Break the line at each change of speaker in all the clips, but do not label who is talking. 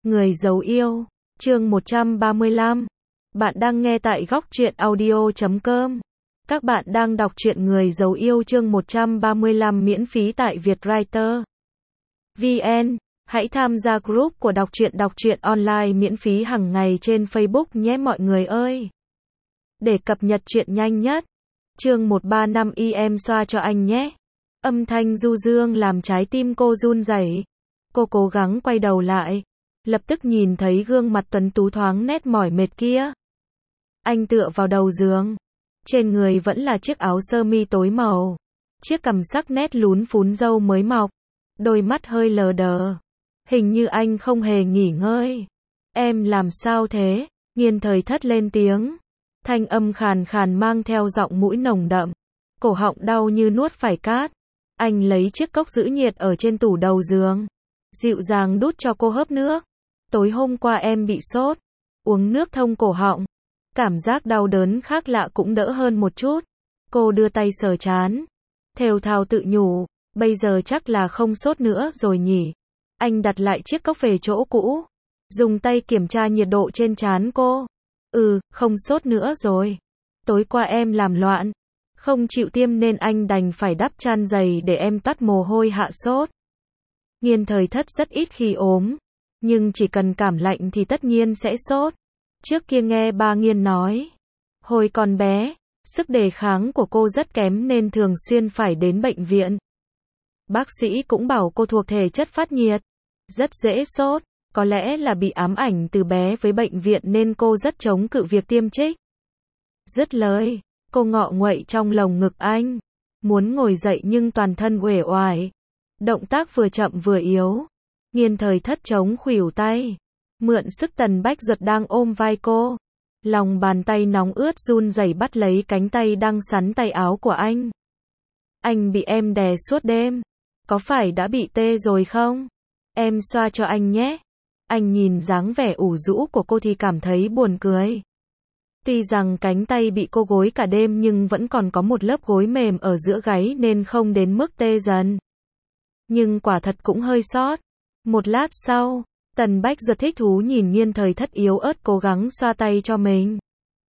Người giấu yêu, chương 135. Bạn đang nghe tại góc truyện audio.com. Các bạn đang đọc truyện Người giấu yêu chương 135 miễn phí tại Vietwriter VN. Hãy tham gia group của đọc truyện online miễn phí hàng ngày trên Facebook nhé mọi người ơi. Để cập nhật truyện nhanh nhất. Chương 135 em xoa cho anh nhé. Âm thanh du dương làm trái tim cô run rẩy. Cô cố gắng quay đầu lại, lập tức nhìn thấy gương mặt tuấn tú thoáng nét mỏi mệt kia. Anh tựa vào đầu giường, trên người vẫn là chiếc áo sơ mi tối màu, chiếc cằm sắc nét lún phún râu mới mọc, đôi mắt hơi lờ đờ. Hình như anh không hề nghỉ ngơi. Em làm sao thế? Nghiên Thời Thất lên tiếng. Thanh âm khàn khàn mang theo giọng mũi nồng đậm. Cổ họng đau như nuốt phải cát. Anh lấy chiếc cốc giữ nhiệt ở trên tủ đầu giường, dịu dàng đút cho cô hớp nước. Tối hôm qua em bị sốt, uống nước thông cổ họng. Cảm giác đau đớn khác lạ cũng đỡ hơn một chút. Cô đưa tay sờ trán, thều thào tự nhủ, bây giờ chắc là không sốt nữa rồi nhỉ. Anh đặt lại chiếc cốc về chỗ cũ, dùng tay kiểm tra nhiệt độ trên trán cô. Không sốt nữa rồi. Tối qua em làm loạn, không chịu tiêm nên anh đành phải đắp chăn dày để em tắt mồ hôi hạ sốt. Nghiên Thời Thất rất ít khi ốm, nhưng chỉ cần cảm lạnh thì tất nhiên sẽ sốt. Trước kia nghe ba Nghiên nói, hồi còn bé, sức đề kháng của cô rất kém nên thường xuyên phải đến bệnh viện. Bác sĩ cũng bảo cô thuộc thể chất phát nhiệt, rất dễ sốt, có lẽ là bị ám ảnh từ bé với bệnh viện nên cô rất chống cự việc tiêm trích. Dứt lời, cô ngọ nguậy trong lồng ngực anh, muốn ngồi dậy nhưng toàn thân uể oải, động tác vừa chậm vừa yếu. Nghiên Thời Thất chống khuỷu tay, mượn sức Tần Bách Duật đang ôm vai cô, lòng bàn tay nóng ướt run rẩy bắt lấy cánh tay đang sắn tay áo của anh. Anh bị em đè suốt đêm, có phải đã bị tê rồi không? Em xoa cho anh nhé. Anh nhìn dáng vẻ ủ rũ của cô thì cảm thấy buồn cười. Tuy rằng cánh tay bị cô gối cả đêm nhưng vẫn còn có một lớp gối mềm ở giữa gáy nên không đến mức tê dần. Nhưng quả thật cũng hơi sót. Một lát sau, Tần Bách Duật thích thú nhìn Nghiên Thời Thất yếu ớt cố gắng xoa tay cho mình.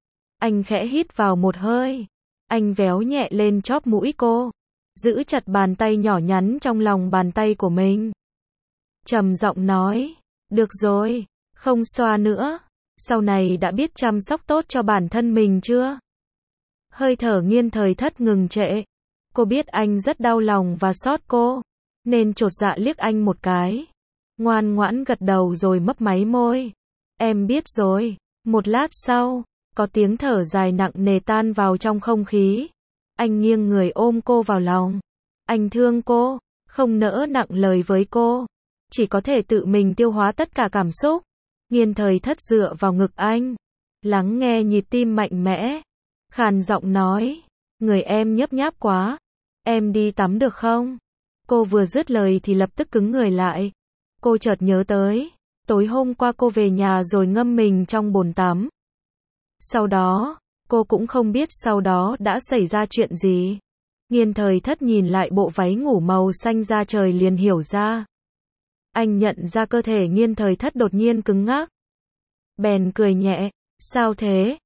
Anh khẽ hít vào một hơi. Anh véo nhẹ lên chóp mũi cô, giữ chặt bàn tay nhỏ nhắn trong lòng bàn tay của mình. Trầm giọng nói, được rồi, không xoa nữa. Sau này đã biết chăm sóc tốt cho bản thân mình chưa? Hơi thở Nghiên Thời Thất ngừng trệ. Cô biết anh rất đau lòng và xót cô, nên chột dạ liếc anh một cái. Ngoan ngoãn gật đầu rồi mấp máy môi. Em biết rồi. Một lát sau, có tiếng thở dài nặng nề tan vào trong không khí. Anh nghiêng người ôm cô vào lòng. Anh thương cô, không nỡ nặng lời với cô, chỉ có thể tự mình tiêu hóa tất cả cảm xúc. Nghiên Thời Thất dựa vào ngực anh, lắng nghe nhịp tim mạnh mẽ, khàn giọng nói, người em nhấp nháp quá, em đi tắm được không? Cô vừa dứt lời thì lập tức cứng người lại. Cô chợt nhớ tới, tối hôm qua cô về nhà rồi ngâm mình trong bồn tắm. Sau đó, cô cũng không biết sau đó đã xảy ra chuyện gì. Nghiên Thời Thất nhìn lại bộ váy ngủ màu xanh da trời liền hiểu ra. Anh nhận ra cơ thể Nghiên Thời Thất đột nhiên cứng ngắc. Bèn cười nhẹ, sao thế?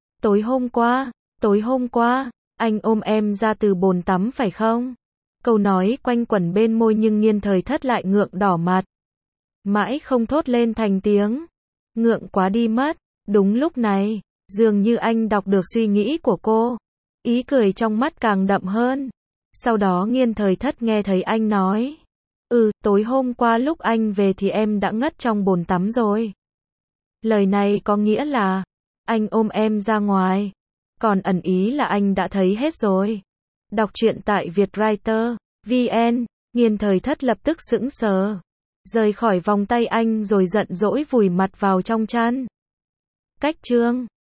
Tối hôm qua, anh ôm em ra từ bồn tắm phải không? Câu nói quanh quẩn bên môi nhưng Nghiên Thời Thất lại ngượng đỏ mặt. Mãi không thốt lên thành tiếng. Ngượng quá đi mất. Đúng lúc này, dường như anh đọc được suy nghĩ của cô. Ý cười trong mắt càng đậm hơn. Sau đó Nghiên Thời Thất nghe thấy anh nói. Tối hôm qua lúc anh về thì em đã ngất trong bồn tắm rồi. Lời này có nghĩa là, anh ôm em ra ngoài. Còn ẩn ý là anh đã thấy hết rồi. Đọc truyện tại Vietwriter VN. Nghiên Thời Thất lập tức sững sờ, rời khỏi vòng tay anh rồi giận dỗi vùi mặt vào trong chăn. Cách chương